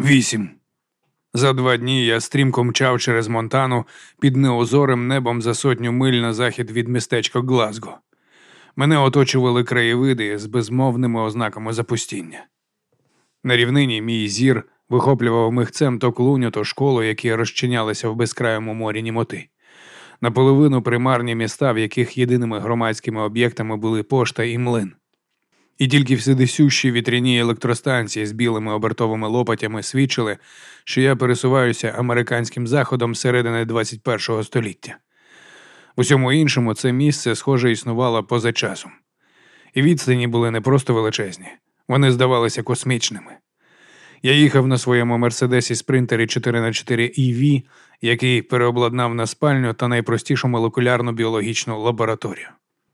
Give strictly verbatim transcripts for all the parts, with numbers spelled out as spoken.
Вісім. За два дні я стрімко мчав через Монтану під неозорим небом за сотню миль на захід від містечка Глазго. Мене оточували краєвиди з безмовними ознаками запустіння. На рівнині мій зір вихоплював михцем то клуню, то школу, які розчинялися в безкрайому морі німоти. Наполовину примарні міста, в яких єдиними громадськими об'єктами були пошта і млин. І тільки всюдисющі вітряні електростанції з білими обертовими лопатями свідчили, що я пересуваюся американським заходом середини двадцять першого століття. В усьому іншому це місце, схоже, існувало поза часом. І відстані були не просто величезні, вони здавалися космічними. Я їхав на своєму Мерседесі Спринтері чотири на чотири і ві, який переобладнав на спальню та найпростішу молекулярну біологічну лабораторію.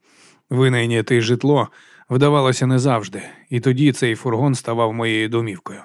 Винайняти житло вдавалося не завжди, і тоді цей фургон ставав моєю домівкою.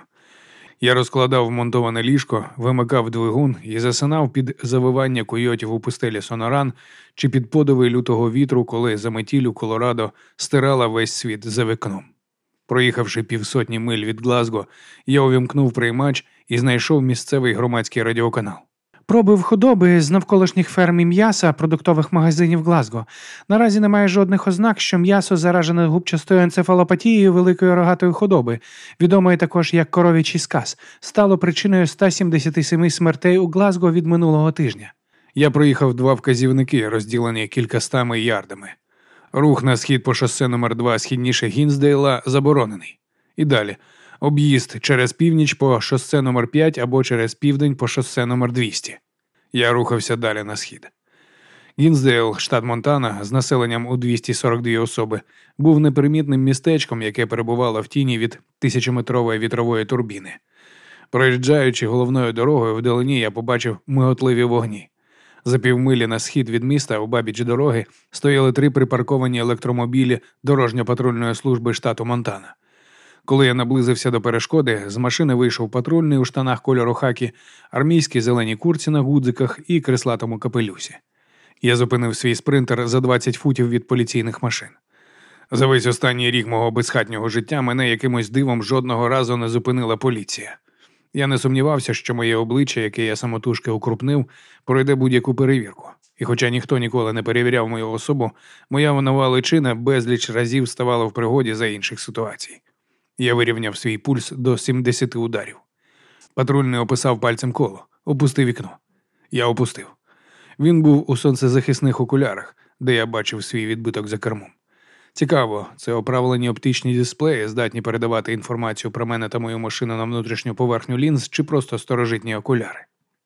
Я розкладав вмонтоване ліжко, вимикав двигун і засинав під завивання койотів у пустелі Соноран чи під подиви лютого вітру, коли заметіль у Колорадо стирала весь світ за вікном. Проїхавши півсотні миль від Глазго, я увімкнув приймач і знайшов місцевий громадський радіоканал. Пробив худоби з навколишніх ферм і м'яса продуктових магазинів Глазго. Наразі немає жодних ознак, що м'ясо заражене губчастою енцефалопатією великої рогатої худоби, відомої також як коров'ячий сказ, стало причиною ста сімдесяти семи смертей у Глазго від минулого тижня. Я проїхав два вказівники, розділені кількастами ярдами. Рух на схід по шосе номер два східніше Гінсдейла заборонений. І далі. Об'їзд через північ по шосе номер п'ять або через південь по шосе номер двісті. Я рухався далі на схід. Гінсдейл, штат Монтана, з населенням у двісті сорок дві особи, був непримітним містечком, яке перебувало в тіні від тисячометрової вітрової турбіни. Проїжджаючи головною дорогою вдалині, я побачив миготливі вогні. За півмилі на схід від міста, у бабіч дороги, стояли три припарковані електромобілі дорожньо-патрульної служби штату Монтана. Коли я наблизився до перешкоди, з машини вийшов патрульний у штанах кольору хакі, армійській зеленій куртці на гудзиках і креслатому капелюсі. Я зупинив свій спринтер за двадцять футів від поліційних машин. За весь останній рік мого безхатнього життя мене якимось дивом жодного разу не зупинила поліція. Я не сумнівався, що моє обличчя, яке я самотужки укрупнив, пройде будь-яку перевірку. І хоча ніхто ніколи не перевіряв мою особу, моя нова личина безліч разів ставала в пригоді за інших ситуацій. Я вирівняв свій пульс до сімдесяти ударів. Патрульний описав пальцем коло. Опусти вікно. Я опустив. Він був у сонцезахисних окулярах, де я бачив свій відбиток за кермом. Цікаво, це оправлені оптичні дисплеї, здатні передавати інформацію про мене та мою машину на внутрішню поверхню лінз, чи просто старожитні окуляри.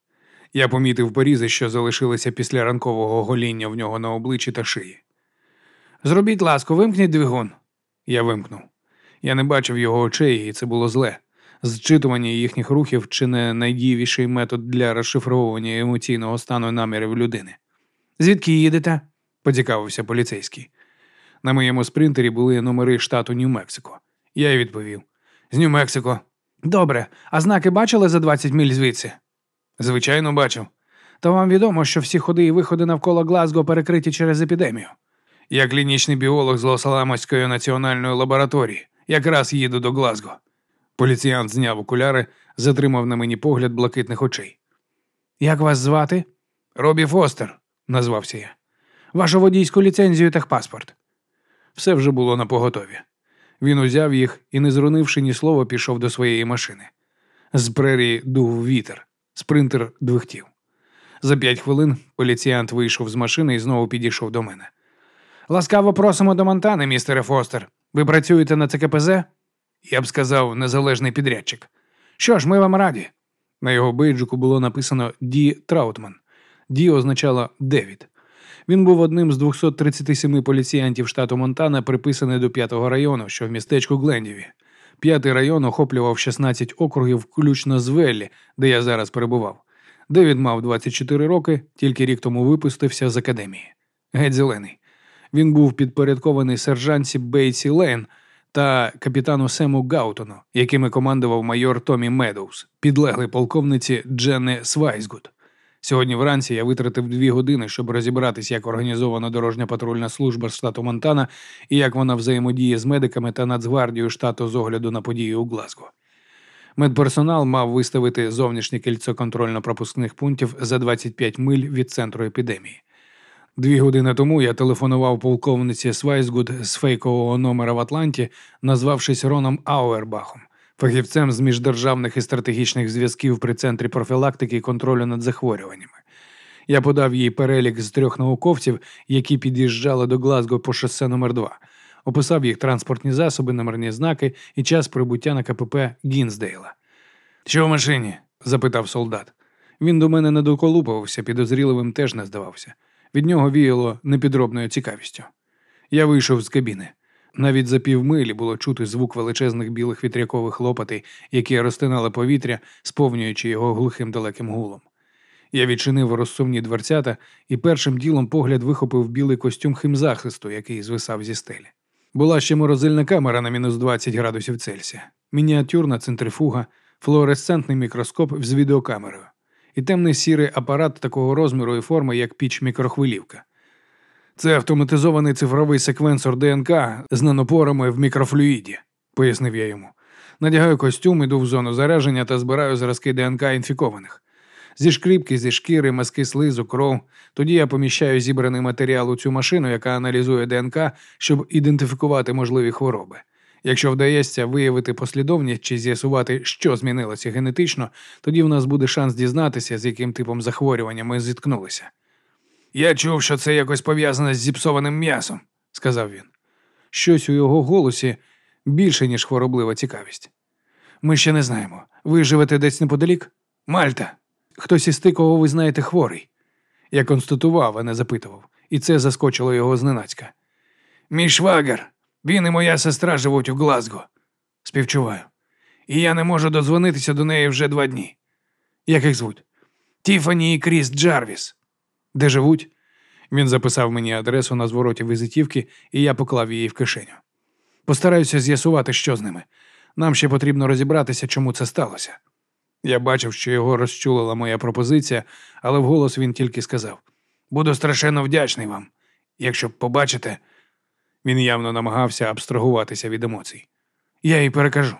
Я помітив порізи, що залишилися після ранкового гоління в нього на обличчі та шиї. «Зробіть ласку, вимкніть двигун». Я вимкнув. Я не бачив його очей, і це було зле. Зчитування їхніх рухів – чи не найдієвіший метод для розшифровування емоційного стану і намірів людини. «Звідки їдете?» – поцікавився поліцейський. На моєму спринтері були номери штату Нью-Мексико. Я й відповів. «З Нью-Мексико». «Добре. А знаки бачили за двадцять миль звідси?» «Звичайно, бачив». «То вам відомо, що всі ходи і виходи навколо Глазго перекриті через епідемію?» «Я клінічний біолог з Лос-Аламоської національної лабораторії. Якраз їду до Глазго». Поліціянт зняв окуляри, затримав на мені погляд блакитних очей. «Як вас звати?» «Робі Фостер», – назвався я. «Вашу водійську ліцензію та паспорт». Все вже було напоготові. Він узяв їх і, не зрунивши ні слова, пішов до своєї машини. З прерії дув вітер. Спринтер двихтів. За п'ять хвилин поліціянт вийшов з машини і знову підійшов до мене. «Ласкаво просимо до Монтани, містере Фостер. Ви працюєте на це ка пе зет?» Я б сказав, незалежний підрядчик. «Що ж, ми вам раді». На його бейджику було написано «Ді Траутман». «Ді» означало «Девід». Він був одним з двохсот тридцяти семи поліціянтів штату Монтана, приписаний до п'ятого району, що в містечку Глендіві. П'ятий район охоплював шістнадцять округів, включно з Веллі, де я зараз перебував. Девід мав двадцять чотири роки, тільки рік тому випустився з академії. Геть зелений. Він був підпорядкований сержантці Бейтсі Лейн та капітану Сему Гаутону, якими командував майор Томі Медоуз, підлеглий полковниці Дженни Свайсгуд. Сьогодні вранці я витратив дві години, щоб розібратись, як організована дорожня патрульна служба штату Монтана і як вона взаємодіє з медиками та Нацгвардією штату з огляду на події у Глазго. Медперсонал мав виставити зовнішнє кільцо контрольно-пропускних пунктів за двадцять п'ять миль від центру епідемії. Дві години тому я телефонував полковниці Свайсгуд з фейкового номера в Атланті, назвавшись Роном Ауербахом, фахівцем з міждержавних і стратегічних зв'язків при Центрі профілактики і контролю над захворюваннями. Я подав їй перелік з трьох науковців, які під'їжджали до Глазго по шосе номер два. Описав їх транспортні засоби, номерні знаки і час прибуття на КПП Гінсдейла. «Що в машині?» – запитав солдат. Він до мене не доколупувався, підозріливим теж не здавався. Від нього віяло непідробною цікавістю. Я вийшов з кабіни. Навіть за півмилі було чути звук величезних білих вітрякових лопатей, які розтинали повітря, сповнюючи його глухим далеким гулом. Я відчинив розсувні дверцята і першим ділом погляд вихопив білий костюм химзахисту, який звисав зі стелі. Була ще морозильна камера на мінус двадцять градусів Цельсія, мініатюрна центрифуга, флуоресцентний мікроскоп з відеокамерою і темний сірий апарат такого розміру і форми, як піч-мікрохвилівка. «Це автоматизований цифровий секвенсор ДНК з нанопорами в мікрофлюїді», – пояснив я йому. «Надягаю костюм, іду в зону зараження та збираю зразки ДНК інфікованих. Зі шкріпки, зі шкіри, мазки слизу, кров. Тоді я поміщаю зібраний матеріал у цю машину, яка аналізує ДНК, щоб ідентифікувати можливі хвороби. Якщо вдається виявити послідовність чи з'ясувати, що змінилося генетично, тоді в нас буде шанс дізнатися, з яким типом захворювання ми зіткнулися». «Я чув, що це якось пов'язане з зіпсованим м'ясом», – сказав він. Щось у його голосі більше, ніж хвороблива цікавість. «Ми ще не знаємо. Ви живете десь неподалік? Мальта. Хтось із тих, кого ви знаєте, хворий?» Я констатував, а не запитував, і це заскочило його зненацька. «Мій швагер. Він і моя сестра живуть у Глазго». «Співчуваю. І я не можу додзвонитися до неї вже два дні». «Як їх звуть?» «Тіфані і Кріс Джарвіс». «Де живуть?» Він записав мені адресу на звороті візитівки, і я поклав її в кишеню. «Постараюся з'ясувати, що з ними. Нам ще потрібно розібратися, чому це сталося». Я бачив, що його розчулила моя пропозиція, але вголос він тільки сказав: «Буду страшенно вдячний вам. Якщо побачите...» Він явно намагався абстрагуватися від емоцій. «Я їй перекажу».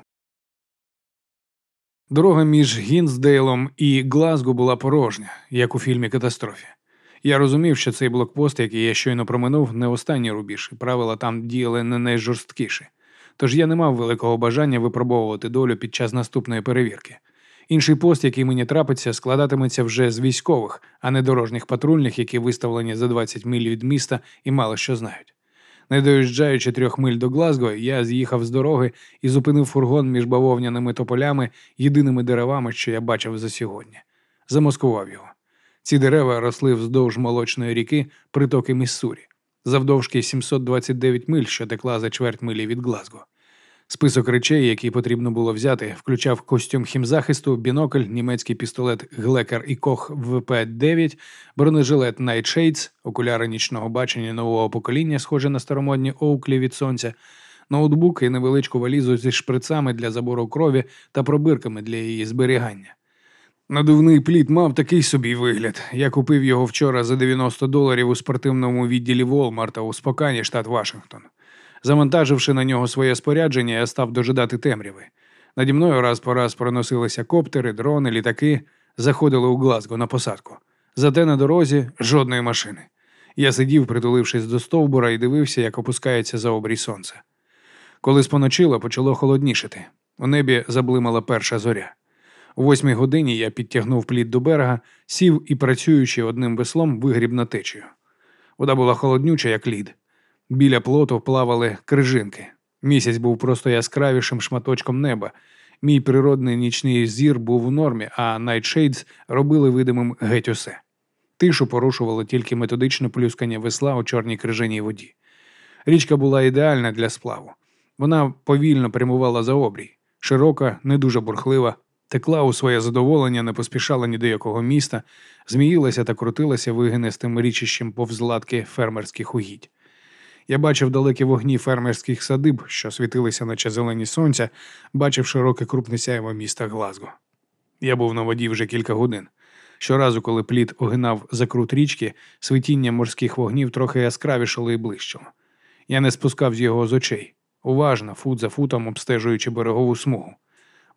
Дорога між Гінсдейлом і Глазго була порожня, як у фільмі «Катастрофі». Я розумів, що цей блокпост, який я щойно проминув, не останній рубіж, і правила там діяли не найжорсткіші. Тож я не мав великого бажання випробовувати долю під час наступної перевірки. Інший пост, який мені трапиться, складатиметься вже з військових, а не дорожніх патрульних, які виставлені за двадцять миль від міста і мало що знають. Не доїжджаючи трьох миль до Глазго, я з'їхав з дороги і зупинив фургон між бавовняними тополями, єдиними деревами, що я бачив за сьогодні. Замаскував його. Ці дерева росли вздовж молочної ріки притоки Міссурі, завдовжки сімсот двадцять дев'ять миль, що текла за чверть милі від Глазго. Список речей, які потрібно було взяти, включав костюм хімзахисту, бінокль, німецький пістолет Глекер і Кох В П дев'ять, бронежилет Nightshades, окуляри нічного бачення нового покоління, схожі на старомодні Оуклі від сонця, ноутбук і невеличку валізу зі шприцами для забору крові та пробирками для її зберігання. Надувний плід мав такий собі вигляд. Я купив його вчора за дев'яносто доларів у спортивному відділі Волмарта у Спокані, штат Вашингтон. Завантаживши на нього своє спорядження, я став дожидати темряви. Наді мною раз по раз проносилися коптери, дрони, літаки, заходили у Глазго на посадку. Зате на дорозі жодної машини. Я сидів, притулившись до стовбура, і дивився, як опускається за обрій сонце. Коли споночило, почало холоднішати. У небі заблимала перша зоря. О восьмій годині я підтягнув плід до берега, сів і, працюючи одним веслом, вигріб на течію. Вода була холоднюча, як лід. Біля плоту плавали крижинки. Місяць був просто яскравішим шматочком неба. Мій природний нічний зір був у нормі, а Nightshades робили видимим геть усе. Тишу порушувало тільки методичне плюскання весла у чорній крижаній воді. Річка була ідеальна для сплаву. Вона повільно прямувала за обрій. Широка, не дуже бурхлива, текла у своє задоволення, не поспішала ні до якого міста, зміїлася та крутилася вигинистим річищем повз латки фермерських угідь. Я бачив далекі вогні фермерських садиб, що світилися наче зелені сонця, бачив широке крупне сяйво міста Глазго. Я був на воді вже кілька годин. Щоразу, коли плід огинав закрут річки, світіння морських вогнів трохи яскравішало і блищило. Я не спускав з його з очей, уважно, фут за футом обстежуючи берегову смугу.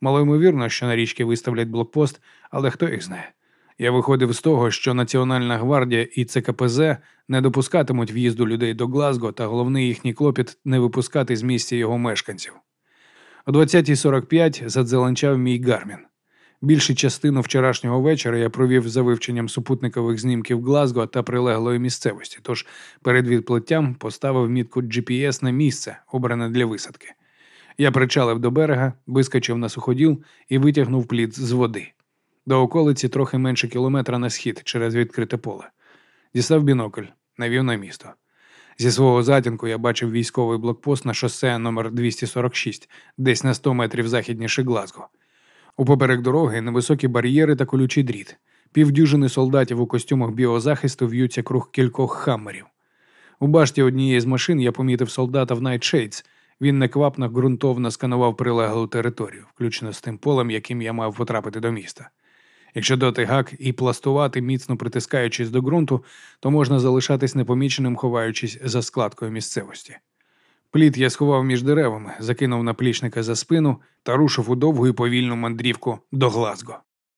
Малоймовірно, що на річці виставлять блокпост, але хто їх знає. Я виходив з того, що Національна гвардія і Це Ка Пе Зе не допускатимуть в'їзду людей до Глазго, та головний їхній клопіт – не випускати з місця його мешканців. О двадцятій сорок п'ять задзеленчав мій Гармін. Більшу частину вчорашнього вечора я провів за вивченням супутникових знімків Глазго та прилеглої місцевості, тож перед відплиттям поставив мітку Джі Пі Ес на місце, обране для висадки. Я причалив до берега, вискочив на суходіл і витягнув плід з води. До околиці трохи менше кілометра на схід через відкрите поле. Дістав бінокль, навів на місто. Зі свого затінку я бачив військовий блокпост на шосе номер двісті сорок шість, десь на сто метрів західніше Глазго. Упоперек дороги невисокі бар'єри та колючий дріт. Півдюжини солдатів у костюмах біозахисту в'ються круг кількох хаммерів. У башті однієї з машин я помітив солдата в Найтшейдс. Він неквапно ґрунтовно сканував прилеглу територію, включно з тим полем, яким я мав потрапити до міста. Якщо дати гак і пластувати, міцно притискаючись до ґрунту, то можна залишатись непоміченим, ховаючись за складкою місцевості. Плід я сховав між деревами, закинув наплічника за спину та рушив у довгу і повільну мандрівку до Глазго.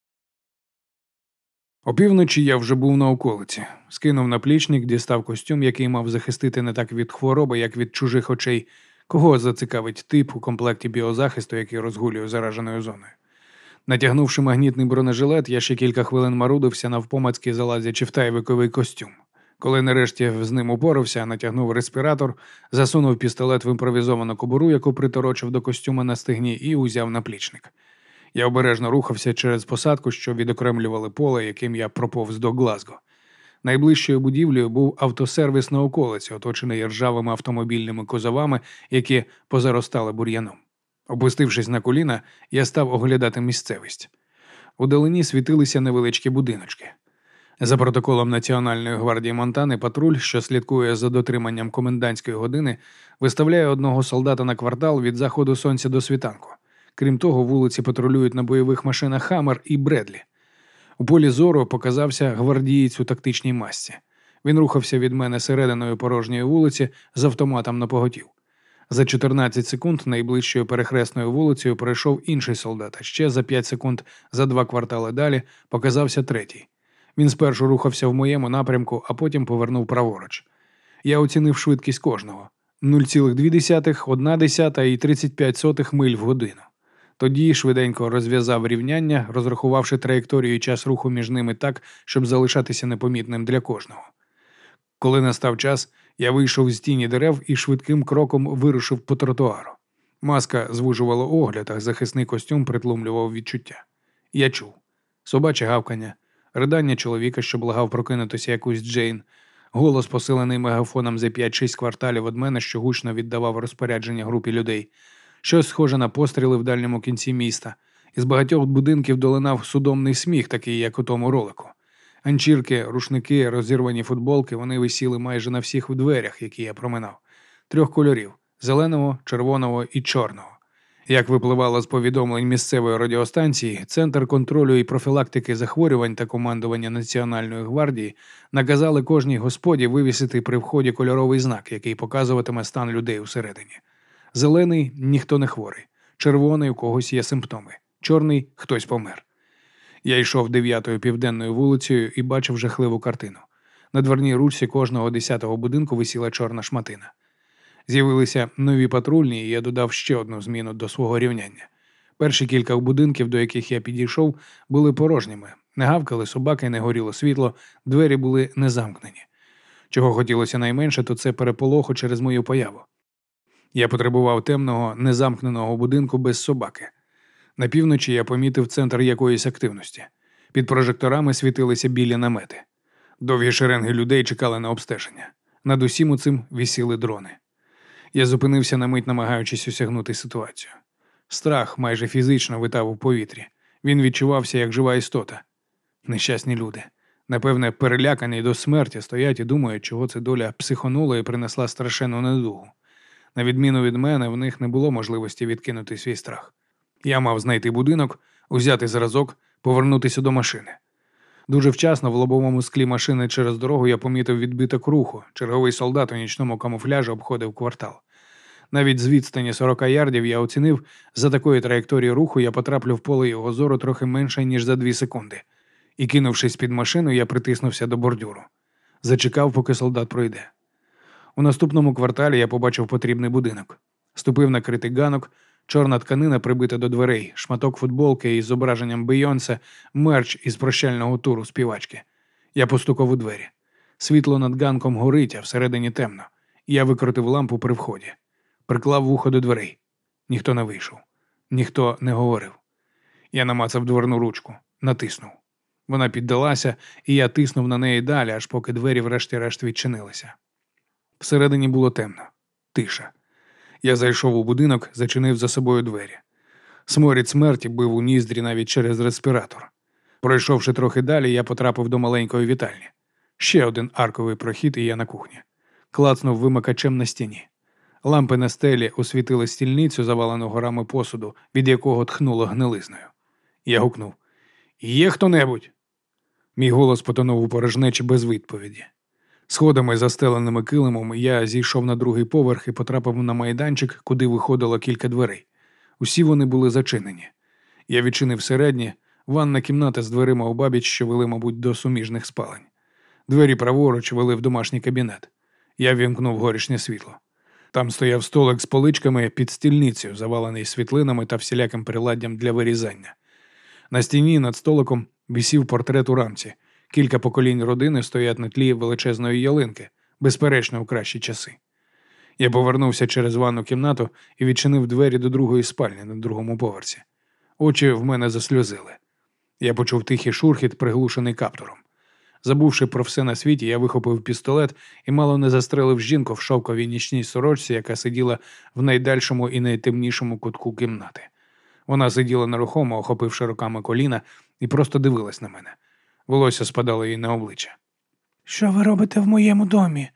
Опівночі я вже був на околиці. Скинув наплічник, дістав костюм, який мав захистити не так від хвороби, як від чужих очей. Кого зацікавить тип у комплекті біозахисту, який розгулює зараженою зоною. Натягнувши магнітний бронежилет, я ще кілька хвилин марудився, навпомацьки залазячи в тайвиковий костюм. Коли нарешті з ним упорався, натягнув респіратор, засунув пістолет в імпровізовану кобуру, яку приторочив до костюма на стегні, і узяв наплічник. Я обережно рухався через посадку, що відокремлювали поле, яким я проповз до Глазго. Найближчою будівлею був автосервіс на околиці, оточений ржавими автомобільними кузовами, які позаростали бур'яном. Опустившись на коліна, я став оглядати місцевість. Удалині світилися невеличкі будиночки. За протоколом Національної гвардії Монтани патруль, що слідкує за дотриманням комендантської години, виставляє одного солдата на квартал від заходу сонця до світанку. Крім того, вулиці патрулюють на бойових машинах «Хаммер» і «Бредлі». У полі зору показався гвардієць у тактичній масці. Він рухався від мене серединою порожньої вулиці з автоматом напоготів. За чотирнадцять секунд найближчою перехресною вулицею пройшов інший солдат, а ще за п'ять секунд за два квартали далі показався третій. Він спершу рухався в моєму напрямку, а потім повернув праворуч. Я оцінив швидкість кожного – нуль цілих дві десятих, одна десята і тридцять п'ять сотих миль в годину. Тоді швиденько розв'язав рівняння, розрахувавши траєкторію і час руху між ними так, щоб залишатися непомітним для кожного. Коли настав час, я вийшов з тіні дерев і швидким кроком вирушив по тротуару. Маска звужувала огляд, а захисний костюм притлумлював відчуття. Я чув собаче гавкання, ридання чоловіка, що благав прокинутися якусь Джейн, голос, посилений мегафоном за п'ять-шість кварталів від мене, що гучно віддавав розпорядження групі людей, щось схоже на постріли в дальньому кінці міста. Із багатьох будинків долинав судомний сміх, такий, як у тому ролику. Ганчірки, рушники, розірвані футболки, вони висіли майже на всіх дверях, які я проминав. Трьох кольорів – зеленого, червоного і чорного. Як випливало з повідомлень місцевої радіостанції, Центр контролю і профілактики захворювань та командування Національної гвардії наказали кожній господі вивісити при вході кольоровий знак, який показуватиме стан людей усередині. Зелений – ніхто не хворий, червоний – у когось є симптоми, чорний – хтось помер. Я йшов дев'ятою південною вулицею і бачив жахливу картину. На дверній ручці кожного десятого будинку висіла чорна шматина. З'явилися нові патрульні, і я додав ще одну зміну до свого рівняння. Перші кілька будинків, до яких я підійшов, були порожніми. Не гавкали собаки, не горіло світло, двері були не замкнені. Чого хотілося найменше, то це переполоху через мою появу. Я потребував темного, незамкненого будинку без собаки. На півночі я помітив центр якоїсь активності. Під прожекторами світилися білі намети. Довгі шеренги людей чекали на обстеження. Над усім у цим висіли дрони. Я зупинився на мить, намагаючись осягнути ситуацію. Страх майже фізично витав у повітрі. Він відчувався, як жива істота. Нещасні люди. Напевне, перелякані до смерті, стоять і думають, чого це доля психонула і принесла страшенну недугу. На відміну від мене, в них не було можливості відкинути свій страх. Я мав знайти будинок, узяти зразок, повернутися до машини. Дуже вчасно в лобовому склі машини через дорогу я помітив відбиток руху. Черговий солдат у нічному камуфляжі обходив квартал. Навіть з відстані сорок ярдів я оцінив, за такої траєкторії руху я потраплю в поле його зору трохи менше, ніж за дві секунди. І, кинувшись під машину, я притиснувся до бордюру. Зачекав, поки солдат пройде. У наступному кварталі я побачив потрібний будинок. Ступив на критий ганок, чорна тканина прибита до дверей, шматок футболки із зображенням Бейонсе, мерч із прощального туру співачки. Я постукав у двері. Світло над ганком горить, а всередині темно. Я викрутив лампу при вході. Приклав вухо до дверей. Ніхто не вийшов. Ніхто не говорив. Я намацав дверну ручку. Натиснув. Вона піддалася, і я тиснув на неї далі, аж поки двері врешті-решт відчинилися. Всередині було темно. Тиша. Я зайшов у будинок, зачинив за собою двері. Сморід смерті бив у ніздрі навіть через респіратор. Пройшовши трохи далі, я потрапив до маленької вітальні. Ще один арковий прохід, і я на кухні. Клацнув вимикачем на стіні. Лампи на стелі освітили стільницю, завалену горами посуду, від якого тхнуло гнилизною. Я гукнув: «Є хто-небудь?» Мій голос потонув у порожнечі без відповіді. Сходами, застеленими килимом, я зійшов на другий поверх і потрапив на майданчик, куди виходило кілька дверей. Усі вони були зачинені. Я відчинив середні, ванна кімната з дверима обабіч, що вели, мабуть, до суміжних спалень. Двері праворуч вели в домашній кабінет. Я вімкнув горішнє світло. Там стояв столик з поличками під стільницею, завалений світлинами та всіляким приладдям для вирізання. На стіні над столиком висів портрет у рамці. Кілька поколінь родини стоять на тлі величезної ялинки, безперечно, у кращі часи. Я повернувся через ванну кімнату і відчинив двері до другої спальні на другому поверсі. Очі в мене засльозили. Я почув тихий шурхіт, приглушений каптуром. Забувши про все на світі, я вихопив пістолет і мало не застрелив жінку в шовковій нічній сорочці, яка сиділа в найдальшому і найтемнішому кутку кімнати. Вона сиділа нерухомо, охопивши руками коліна, і просто дивилась на мене. Волосся спадало їй на обличчя. «Що ви робите в моєму домі?»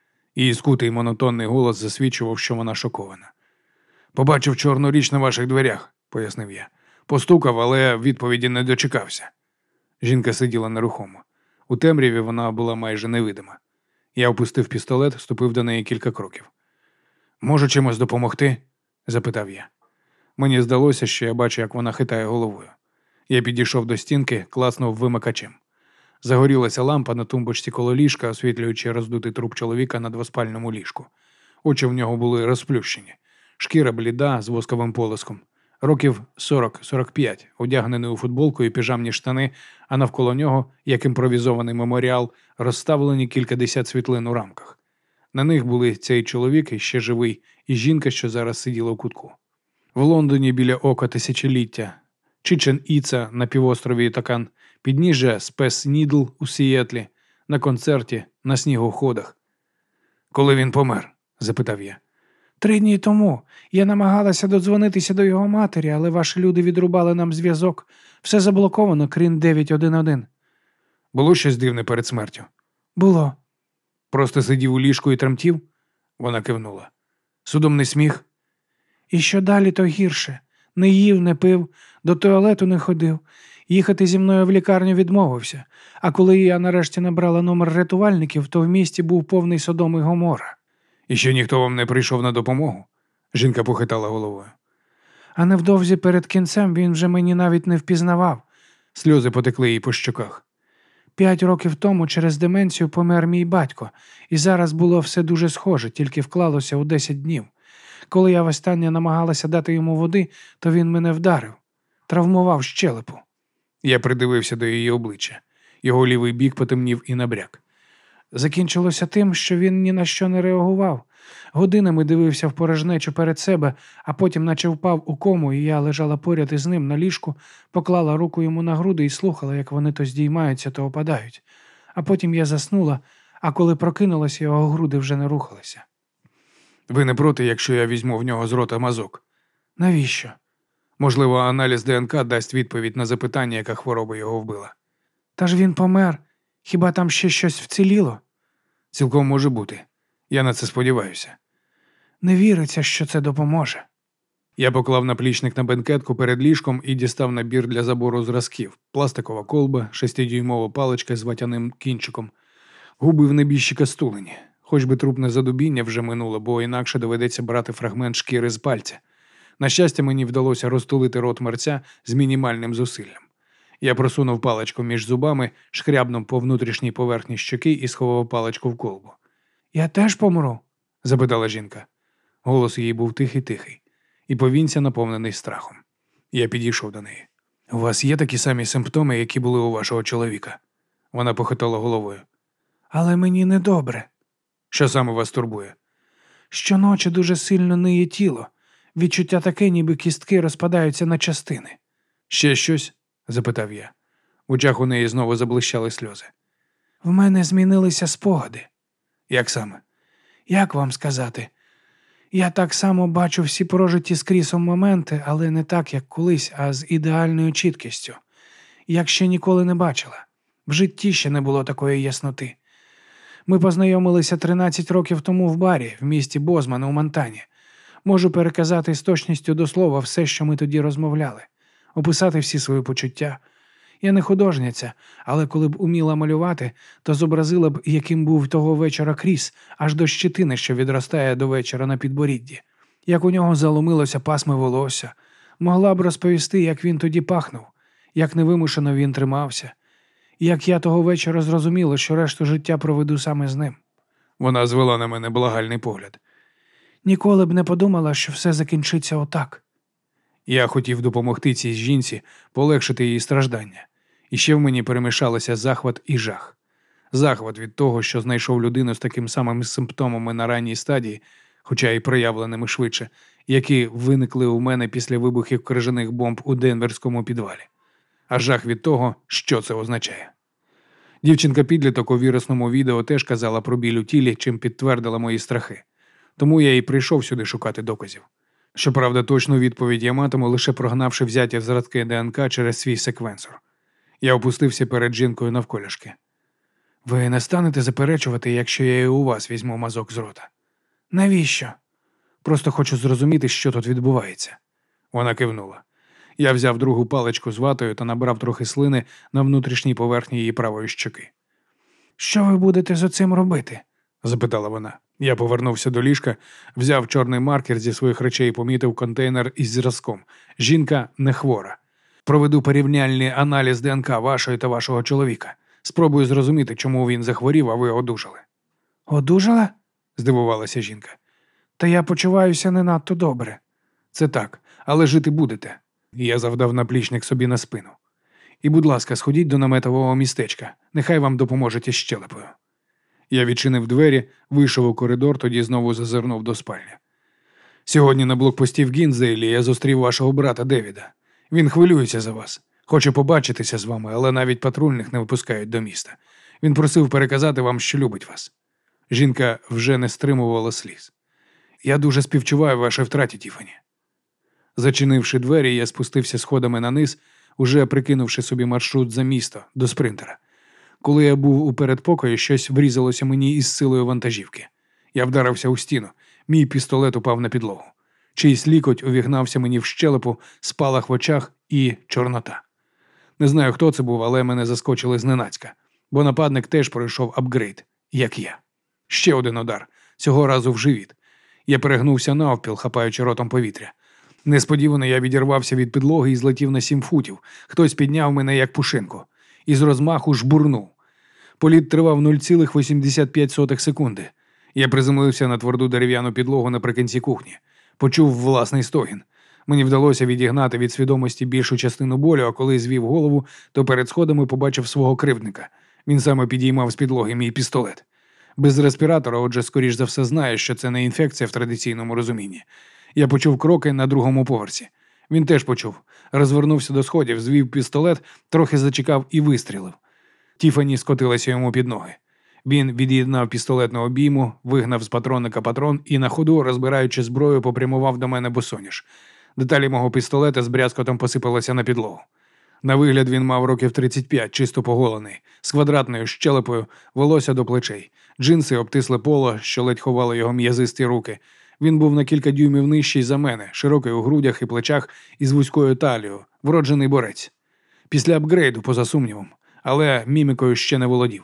Її скутий монотонний голос засвідчував, що вона шокована. «Побачив чорну річ на ваших дверях», – пояснив я. Постукав, але відповіді не дочекався. Жінка сиділа нерухомо. У темряві вона була майже невидима. Я опустив пістолет, ступив до неї кілька кроків. «Можу чимось допомогти?» – запитав я. Мені здалося, що я бачу, як вона хитає головою. Я підійшов до стінки, клацнув вимикачем. Загорілася лампа на тумбочці коло ліжка, освітлюючи роздутий труп чоловіка на двоспальному ліжку. Очі в нього були розплющені. Шкіра бліда з восковим полиском. Років сорок-сорок п'ять, одягнений у футболку і піжамні штани, а навколо нього, як імпровізований меморіал, розставлені кількадесят світлин у рамках. На них були цей чоловік, і ще живий, і жінка, що зараз сиділа у кутку. В Лондоні біля ока тисячоліття, Чичен-Іца на півострові Ітакан, підніжжя Спес Нідл у Сіетлі, на концерті, на снігоходах. «Коли він помер?» – запитав я. «Три дні тому. Я намагалася додзвонитися до його матері, але ваші люди відрубали нам зв'язок. Все заблоковано, крім дев'ять один один». «Було щось дивне перед смертю?» «Було». «Просто сидів у ліжку і тремтів?» Вона кивнула. «Судомний сміх?» «І що далі, то гірше. Не їв, не пив, до туалету не ходив. Їхати зі мною в лікарню відмовився. А коли я нарешті набрала номер рятувальників, то в місті був повний Содом і Гомора». «І ще ніхто вам не прийшов на допомогу?» Жінка похитала головою. «А невдовзі перед кінцем він вже мені навіть не впізнавав». Сльози потекли їй по щоках. «П'ять років тому через деменцію помер мій батько, і зараз було все дуже схоже, тільки вклалося у десять днів. Коли я востаннє намагалася дати йому води, то він мене вдарив, травмував щелепу». Я придивився до її обличчя. Його лівий бік потемнів і набряк. Закінчилося тим, що він ні на що не реагував. Годинами дивився в порожнечу перед себе, а потім наче впав у кому, і я лежала поряд із ним на ліжку, поклала руку йому на груди і слухала, як вони то здіймаються, то опадають. А потім я заснула, а коли прокинулася, його груди вже не рухалися. «Ви не проти, якщо я візьму в нього з рота мазок?» «Навіщо?» «Можливо, аналіз ДНК дасть відповідь на запитання, яка хвороба його вбила». «Та ж він помер. Хіба там ще щось вціліло?» «Цілком може бути. Я на це сподіваюся». «Не віриться, що це допоможе». Я поклав наплічник на бенкетку перед ліжком і дістав набір для забору зразків. Пластикова колба, шестидюймова паличка з ватяним кінчиком. Губи в небіжчика стулені. Хоч би трупне задубіння вже минуло, бо інакше доведеться брати фрагмент шкіри з пальця. На щастя, мені вдалося розтулити рот мерця з мінімальним зусиллям. Я просунув паличку між зубами, шкрябнув по внутрішній поверхні щоки і сховав паличку в колбу. «Я теж помру?» – запитала жінка. Голос її був тихий-тихий, і повінця наповнений страхом. Я підійшов до неї. «У вас є такі самі симптоми, які були у вашого чоловіка?» Вона похитала головою. «Але мені недобре». «Що саме вас турбує?» «Щоночі дуже сильно ниє тіло. Відчуття таке, ніби кістки розпадаються на частини». «Ще щось?» – запитав я. В очах у неї знову заблищали сльози. «В мене змінилися спогади». «Як саме?» «Як вам сказати? Я так само бачу всі прожиті з Крісом моменти, але не так, як колись, а з ідеальною чіткістю. Як ще ніколи не бачила. В житті ще не було такої ясноти. Ми познайомилися тринадцять років тому в барі в місті Бозман у Монтані. Можу переказати з точністю до слова все, що ми тоді розмовляли, описати всі свої почуття. Я не художниця, але коли б уміла малювати, то зобразила б, яким був того вечора Кріс, аж до щетини, що відростає до вечора на підборідді. Як у нього заломилося пасми волосся. Могла б розповісти, як він тоді пахнув, як невимушено він тримався. Як я того вечора зрозуміла, що решту життя проведу саме з ним». Вона звела на мене благальний погляд. «Ніколи б не подумала, що все закінчиться отак». Я хотів допомогти цій жінці, полегшити її страждання. І ще в мені перемішалися захват і жах. Захват від того, що знайшов людину з такими самими симптомами на ранній стадії, хоча й проявленими швидше, які виникли у мене після вибухів крижаних бомб у денверському підвалі. А жах від того, що це означає. Дівчинка-підліток у вірусному відео теж казала про біль у тілі, чим підтвердила мої страхи. Тому я і прийшов сюди шукати доказів. Щоправда, точну відповідь я матиму, лише прогнавши взяті зразки ДНК через свій секвенсор. Я опустився перед жінкою навколішки. «Ви не станете заперечувати, якщо я і у вас візьму мазок з рота?» «Навіщо?» «Просто хочу зрозуміти, що тут відбувається». Вона кивнула. Я взяв другу паличку з ватою та набрав трохи слини на внутрішній поверхні її правої щоки. «Що ви будете з оцим робити?» – запитала вона. Я повернувся до ліжка, взяв чорний маркер зі своїх речей і помітив контейнер із зразком. Жінка не хвора. Проведу порівняльний аналіз ДНК вашої та вашого чоловіка. Спробую зрозуміти, чому він захворів, а ви одужали. «Одужала?» – здивувалася жінка. «Та я почуваюся не надто добре». «Це так, але жити будете». Я завдав наплічник собі на спину. «І, будь ласка, сходіть до наметового містечка. Нехай вам допоможуть із щелепою». Я відчинив двері, вийшов у коридор, тоді знову зазирнув до спальні. «Сьогодні на блокпості в Гінзейлі я зустрів вашого брата Девіда. Він хвилюється за вас. Хоче побачитися з вами, але навіть патрульних не випускають до міста. Він просив переказати вам, що любить вас». Жінка вже не стримувала сліз. «Я дуже співчуваю вашій втраті, Тіфані». Зачинивши двері, я спустився сходами на низ, уже прикинувши собі маршрут за місто, до спринтера. Коли я був у передпокої, щось врізалося мені із силою вантажівки. Я вдарився у стіну. Мій пістолет упав на підлогу. Чийсь лікоть увігнався мені в щелепу, спалах в очах і чорнота. Не знаю, хто це був, але мене заскочили зненацька, бо нападник теж пройшов апгрейд, як я. Ще один удар, цього разу в живіт. Я перегнувся навпіл, хапаючи ротом повітря. Несподівано я відірвався від підлоги і злетів на сім футів. Хтось підняв мене як пушинку. І з розмаху жбурнув. Політ тривав нуль цілих вісімдесят п'ять сотих секунди. Я приземлився на тверду дерев'яну підлогу наприкінці кухні. Почув власний стогін. Мені вдалося відігнати від свідомості більшу частину болю, а коли звів голову, то перед сходами побачив свого кривдника. Він саме підіймав з підлоги мій пістолет. Без респіратора, отже, скоріш за все знає, що це не інфекція в традиційному розумінні. Я почув кроки на другому поверсі. Він теж почув. Розвернувся до сходів, звів пістолет, трохи зачекав і вистрілив. Тіфані скотилася йому під ноги. Він від'єднав пістолетну обійму, вигнав з патронника патрон і на ходу, розбираючи зброю, попрямував до мене босоніж. Деталі мого пістолета з брязкотом посипалися на підлогу. На вигляд він мав років тридцять п'ять, чисто поголений, з квадратною щелепою, волосся до плечей. Джинси обтисли поло, що ледь ховало його м'язисті руки. Він був на кілька дюймів нижчий за мене, широкий у грудях і плечах із вузькою талією, вроджений борець. Після апгрейду, поза сумнівом, але мімікою ще не володів.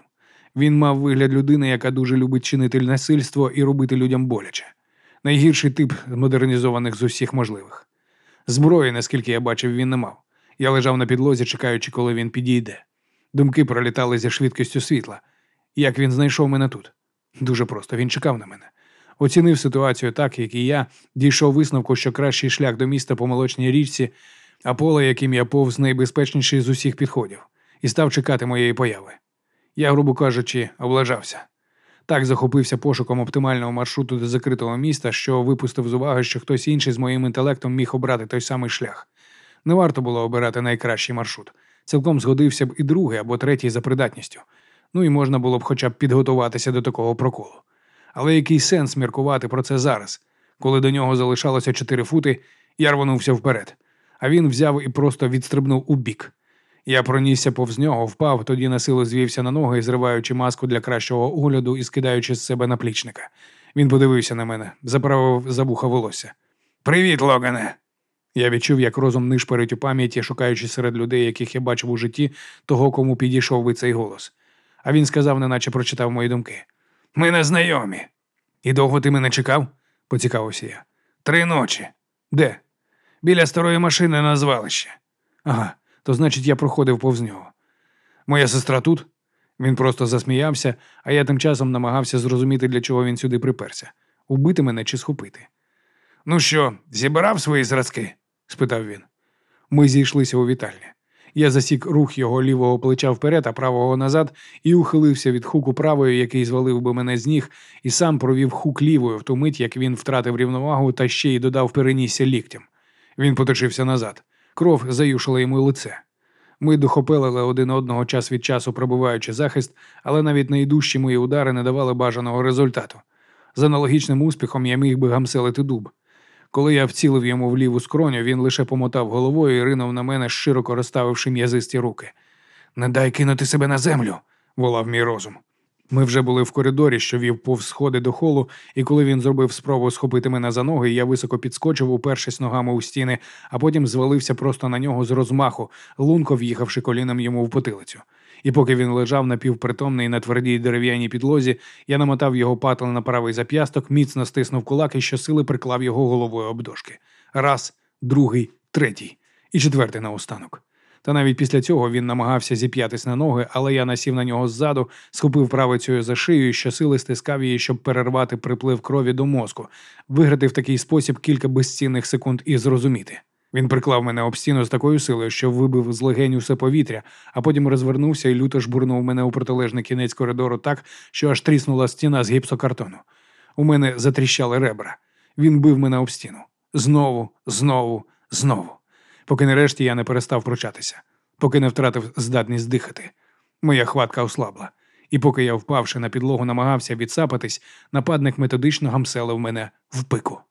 Він мав вигляд людини, яка дуже любить чинити насильство і робити людям боляче. Найгірший тип модернізованих з усіх можливих. Зброї, наскільки я бачив, він не мав. Я лежав на підлозі, чекаючи, коли він підійде. Думки пролітали зі швидкістю світла. Як він знайшов мене тут? Дуже просто, він чекав на мене. Оцінив ситуацію так, як і я, дійшов висновку, що кращий шлях до міста по молочній річці, а поле, яким я повз, найбезпечніший з усіх підходів, і став чекати моєї появи. Я, грубо кажучи, облажався. Так захопився пошуком оптимального маршруту до закритого міста, що випустив з уваги, що хтось інший з моїм інтелектом міг обрати той самий шлях. Не варто було обирати найкращий маршрут. Цілком згодився б і другий або третій за придатністю. Ну і можна було б хоча б підготуватися до такого проколу. Але який сенс міркувати про це зараз? Коли до нього залишалося чотири фути, я рвонувся вперед. А він взяв і просто відстрибнув у бік. Я пронісся повз нього, впав, тоді насилу звівся на ноги, зриваючи маску для кращого огляду і скидаючи з себе наплічника. Він подивився на мене, заправив за вуха волосся. «Привіт, Логане!» Я відчув, як розум нишпорить у пам'яті, шукаючи серед людей, яких я бачив у житті, того, кому підійшов би цей голос. А він сказав, неначе прочитав мої думки. «Ми не знайомі». «І довго ти мене чекав?» – поцікавився я. «Три ночі». «Де?» «Біля старої машини на звалище». «Ага, то значить я проходив повз нього». «Моя сестра тут?» Він просто засміявся, а я тим часом намагався зрозуміти, для чого він сюди приперся. Убити мене чи схопити. «Ну що, зібрав свої зразки?» – спитав він. Ми зійшлися у вітальні. Я засік рух його лівого плеча вперед, а правого назад, і ухилився від хуку правої, який звалив би мене з ніг, і сам провів хук лівою в ту мить, як він втратив рівновагу та ще й додав перенісся ліктем. Він поточився назад. Кров заюшила йому лице. Ми дохопилили один одного час від часу, пробиваючи захист, але навіть найдужчі мої удари не давали бажаного результату. З аналогічним успіхом я міг би гамселити дуб. Коли я вцілив йому в ліву скроню, він лише помотав головою і ринув на мене, широко розставивши м'язисті руки. «Не дай кинути себе на землю!» – волав мій розум. Ми вже були в коридорі, що вів повз сходи до холу, і коли він зробив спробу схопити мене за ноги, я високо підскочив, упершись ногами у стіни, а потім звалився просто на нього з розмаху, лунко в'їхавши коліном йому в потилицю. І поки він лежав напівпритомний на твердій дерев'яній підлозі, я намотав його патл на правий зап'ясток, міцно стиснув кулак і щосили приклав його головою об дошки. Раз, другий, третій і четвертий наостанок. Та навіть після цього він намагався зіп'ятись на ноги, але я насів на нього ззаду, схопив правицею за шию і щосили стискав її, щоб перервати приплив крові до мозку, виграти в такий спосіб кілька безцінних секунд і зрозуміти. Він приклав мене об стіну з такою силою, що вибив з легень усе повітря, а потім розвернувся і люто жбурнув мене у протилежний кінець коридору так, що аж тріснула стіна з гіпсокартону. У мене затріщали ребра. Він бив мене об стіну. Знову, знову, знову. Поки нарешті я не перестав пручатися. Поки не втратив здатність дихати. Моя хватка ослабла. І поки я, впавши на підлогу, намагався відсапатись, нападник методично гамселив мене в пику.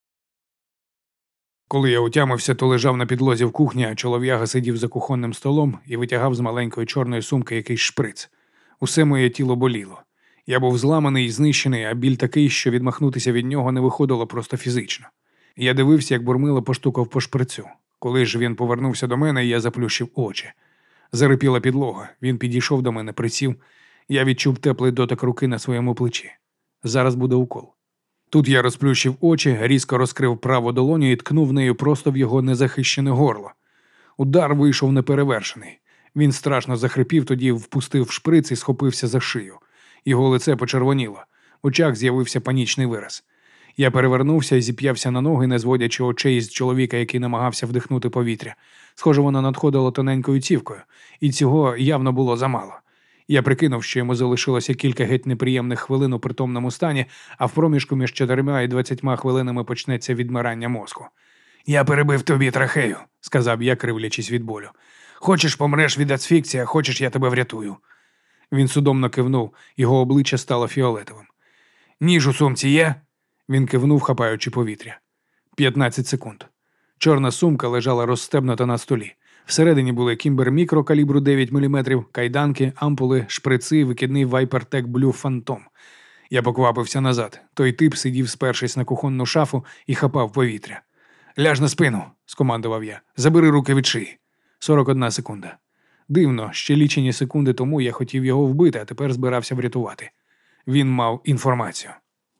Коли я утямився, то лежав на підлозі в кухні, а чолов'яга сидів за кухонним столом і витягав з маленької чорної сумки якийсь шприц. Усе моє тіло боліло. Я був зламаний і знищений, а біль такий, що відмахнутися від нього не виходило просто фізично. Я дивився, як Бурмило поштукав по шприцю. Коли ж він повернувся до мене, я заплющив очі. Зарипіла підлога, він підійшов до мене, присів. Я відчув теплий дотик руки на своєму плечі. Зараз буде укол. Тут я розплющив очі, різко розкрив праву долоню і ткнув нею просто в його незахищене горло. Удар вийшов неперевершений. Він страшно захрипів, тоді впустив шприц і схопився за шию. Його лице почервоніло. В очах з'явився панічний вираз. Я перевернувся і зіп'явся на ноги, не зводячи очей з чоловіка, який намагався вдихнути повітря. Схоже, воно надходило тоненькою цівкою, і цього явно було замало. Я прикинув, що йому залишилося кілька геть неприємних хвилин у притомному стані, а в проміжку між чотирма і двадцятьма хвилинами почнеться відмирання мозку. «Я перебив тобі трахею», – сказав я, кривлячись від болю. «Хочеш, помреш від асфіксії, а хочеш, я тебе врятую». Він судомно кивнув, його обличчя стало фіолетовим. «Ніж у сумці є?» Він кивнув, хапаючи повітря. П'ятнадцять секунд. Чорна сумка лежала розстебнута на столі. Всередині були кімбер мікро калібру дев'ять міліметрів, кайданки, ампули, шприци, викидний Vipertec Blue Phantom. Я поквапився назад. Той тип сидів, спершись на кухонну шафу, і хапав повітря. «Ляж на спину», – скомандував я. «Забери руки від шиї». сорок одна секунда. Дивно, ще лічені секунди тому я хотів його вбити, а тепер збирався врятувати. Він мав інформацію.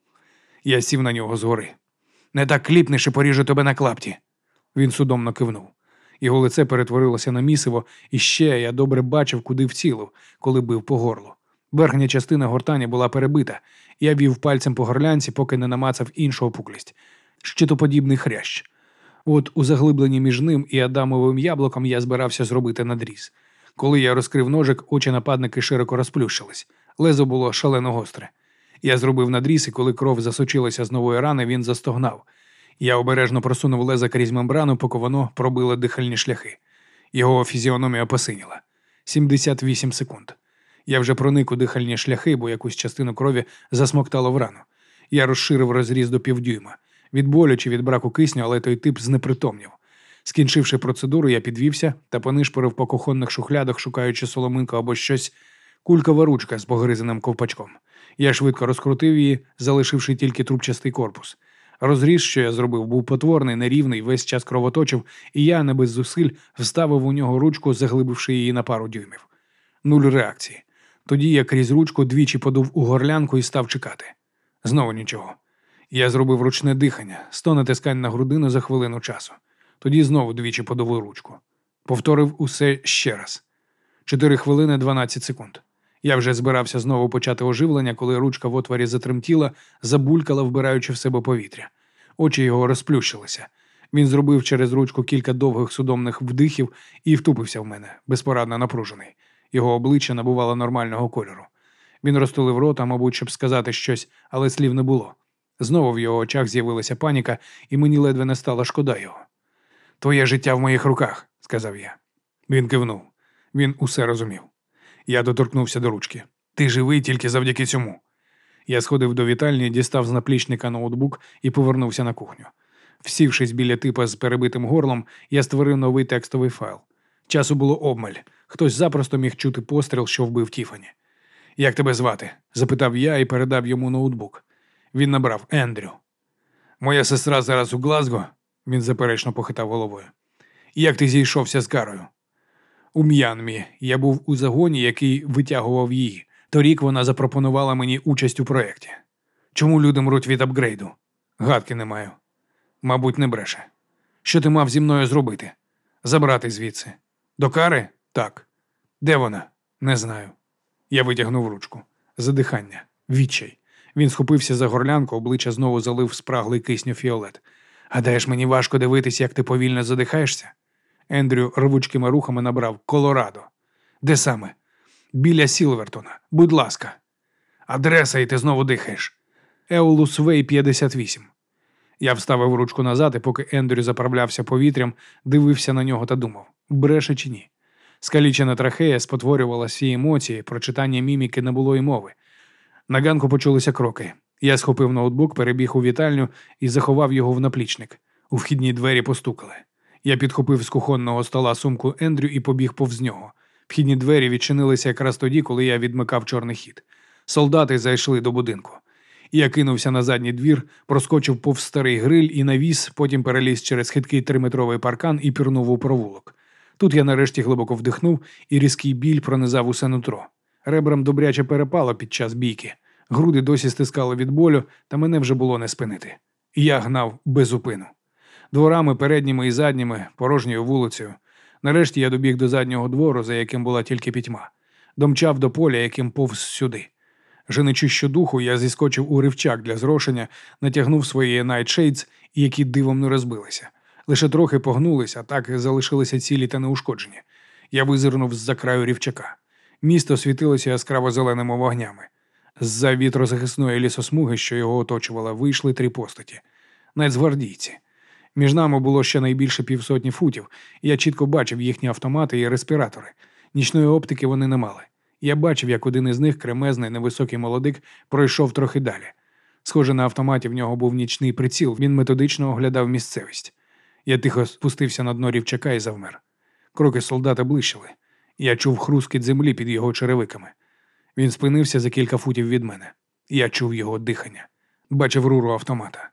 Я сів на нього згори. «Не так кліпнеш і поріжу тебе на клапті!» Він судомно кивнув. Його лице перетворилося на місиво, і ще я добре бачив, куди вцілив, коли бив по горлу. Верхня частина гортані була перебита. Я вів пальцем по горлянці, поки не намацав іншу опуклість. Щитоподібний хрящ. От у заглибленні між ним і адамовим яблуком я збирався зробити надріз. Коли я розкрив ножик, очі нападники широко розплющились. Лезо було шалено гостре. Я зробив надріз, і коли кров засочилася з нової рани, він застогнав. Я обережно просунув леза крізь мембрану, поки воно пробило дихальні шляхи. Його фізіономія посиніла. сімдесят вісім секунд. Я вже проник у дихальні шляхи, бо якусь частину крові засмоктало в рану. Я розширив розріз до півдюйма. Від болю чи від браку кисню, але той тип знепритомнів. Скінчивши процедуру, я підвівся та понишпорив по кухонних шухлядах, шукаючи соломинку або щось. Кулькова ручка з погризаним ковпачком. Я швидко розкрутив її, залишивши тільки трубчастий корпус. Розріз, що я зробив, був потворний, нерівний, весь час кровоточив, і я, не без зусиль, вставив у нього ручку, заглибивши її на пару дюймів. Нуль реакції. Тоді я крізь ручку двічі подув у горлянку і став чекати. Знову нічого. Я зробив ручне дихання, сто натискань на грудину за хвилину часу. Тоді знову двічі подув у ручку. Повторив усе ще раз. Чотири хвилини дванадцять секунд. Я вже збирався знову почати оживлення, коли ручка в отворі затремтіла, забулькала, вбираючи в себе повітря. Очі його розплющилися. Він зробив через ручку кілька довгих судомних вдихів і втупився в мене, безпорадно напружений. Його обличчя набувало нормального кольору. Він розтулив рота, мабуть, щоб сказати щось, але слів не було. Знову в його очах з'явилася паніка, і мені ледве не стала шкода його. «Твоє життя в моїх руках», – сказав я. Він кивнув. Він усе розумів. Я доторкнувся до ручки. «Ти живий тільки завдяки цьому». Я сходив до вітальні, дістав з наплічника ноутбук і повернувся на кухню. Всівшись біля типа з перебитим горлом, я створив новий текстовий файл. Часу було обмаль. Хтось запросто міг чути постріл, що вбив Тіфані. «Як тебе звати?» – запитав я і передав йому ноутбук. Він набрав Ендрю. «Моя сестра зараз у Глазго?» – він заперечно похитав головою. «Як ти зійшовся з Карою?» «У М'янмі. Я був у загоні, який витягував її. Торік вона запропонувала мені участь у проєкті. Чому люди мруть від апгрейду?» «Гадки не маю». «Мабуть, не бреше. Що ти мав зі мною зробити?» «Забрати звідси». «До Кари?» «Так». «Де вона?» «Не знаю». Я витягнув ручку. Задихання. Відчай. Він схопився за горлянку, обличчя знову залив спраглий кисню фіолет. «Гадаєш, мені важко дивитись, як ти повільно задихаєшся?» Ендрю рвучкими рухами набрав «Колорадо». «Де саме?» «Біля Сілвертона. Будь ласка». «Адреса, і ти знову дихаєш». «Еолус Вей, п'ятдесят вісім». Я вставив ручку назад, і поки Ендрю заправлявся повітрям, дивився на нього та думав, бреше чи ні. Скалічена трахея спотворювала всі емоції, про читання міміки не було й мови. На ганку почулися кроки. Я схопив ноутбук, перебіг у вітальню і заховав його в наплічник. У вхідні двері постукали. Я підхопив з кухонного стола сумку Ендрю і побіг повз нього. Вхідні двері відчинилися якраз тоді, коли я відмикав чорний хід. Солдати зайшли до будинку. Я кинувся на задній двір, проскочив повз старий гриль і навіс, потім переліз через хиткий триметровий паркан і пірнув у провулок. Тут я нарешті глибоко вдихнув, і різкий біль пронизав усе нутро. Ребрам добряче перепало під час бійки. Груди досі стискало від болю, та мене вже було не спинити. Я гнав без упину. Дворами передніми і задніми, порожньою вулицею. Нарешті я добіг до заднього двору, за яким була тільки пітьма. Домчав до поля, яким повз сюди. Женичи щодуху, я зіскочив у ривчак для зрошення, натягнув свої найтшейдс, які дивом не розбилися. Лише трохи погнулися, а так залишилися цілі та неушкоджені. Я визирнув з-за краю рівчака. Місто світилося яскраво зеленими вогнями. З-за вітрозахисної лісосмуги, що його оточувала, вийшли три постаті. Нацгвардійці. Між нами було ще найбільше півсотні футів, і я чітко бачив їхні автомати і респіратори. Нічної оптики вони не мали. Я бачив, як один із них, кремезний, невисокий молодик, пройшов трохи далі. Схоже, на автоматі в нього був нічний приціл, він методично оглядав місцевість. Я тихо спустився на дно рівчака і завмер. Кроки солдата блищили. Я чув хрускіт землі під його черевиками. Він спинився за кілька футів від мене. Я чув його дихання. Бачив руру автомата.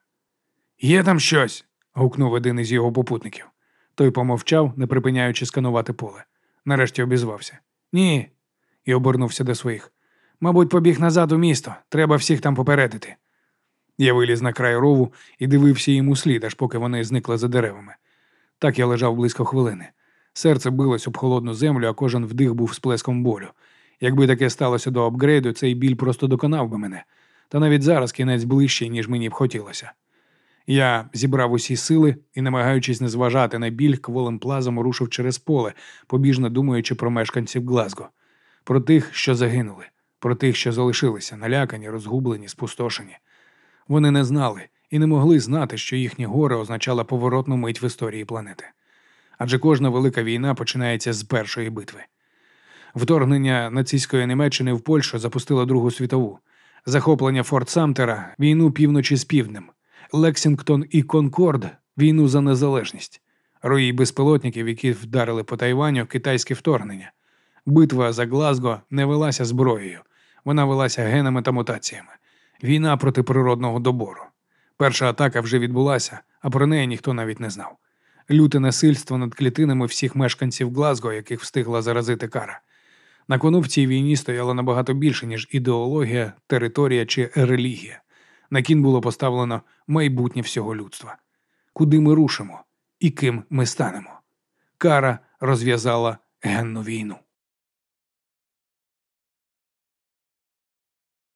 «Є там щось?» – гукнув один із його попутників. Той помовчав, не припиняючи сканувати поле. Нарешті обізвався. Ні. І обернувся до своїх. Мабуть, побіг назад у місто. Треба всіх там попередити. Я виліз на край рову і дивився їм услід, аж поки вони зникли за деревами. Так я лежав близько хвилини. Серце билось об холодну землю, а кожен вдих був сплеском болю. Якби таке сталося до апгрейду, цей біль просто доконав би мене. Та навіть зараз кінець ближчий, ніж мені б хотілося. Я зібрав усі сили і, намагаючись не зважати на біль, кволим плазом рушив через поле, побіжно думаючи про мешканців Глазго. Про тих, що загинули. Про тих, що залишилися, налякані, розгублені, спустошені. Вони не знали і не могли знати, що їхнє горе означало поворотну мить в історії планети. Адже кожна велика війна починається з першої битви. Вторгнення нацистської Німеччини в Польщу запустило Другу світову. Захоплення Форт Самтера – війну півночі з півднем. Лексінгтон і Конкорд – війну за незалежність. Рої безпілотників, які вдарили по Тайваню – китайське вторгнення. Битва за Глазго не велася зброєю. Вона велася генами та мутаціями. Війна проти природного добору. Перша атака вже відбулася, а про неї ніхто навіть не знав. Люте насильство над клітинами всіх мешканців Глазго, яких встигла заразити кара. На кону в цій війні стояло набагато більше, ніж ідеологія, територія чи релігія. На кін було поставлено майбутнє всього людства. Куди ми рушимо і ким ми станемо? Кара розв'язала генну війну.